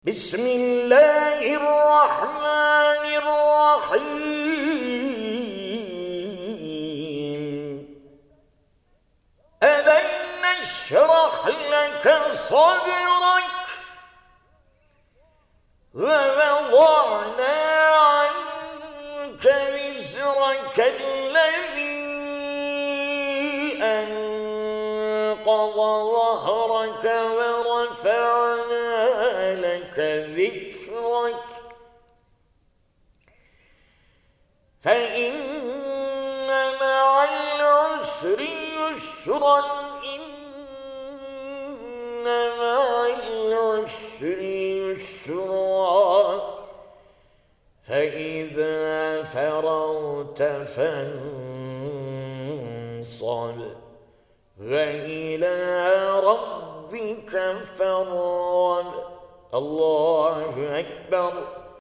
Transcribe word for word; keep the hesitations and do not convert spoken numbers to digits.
بسم الله الرحمن الرحيم ألم نشرح لك صدرك ووضعنا عنك وزرك الذي أنقض ظهرك ورفعنا لك ذكرك فإن مع العسر يسرا إن مع العسر يسرا فإذا فرغت فانصب وإلى ربك فارغب. الله أكبر.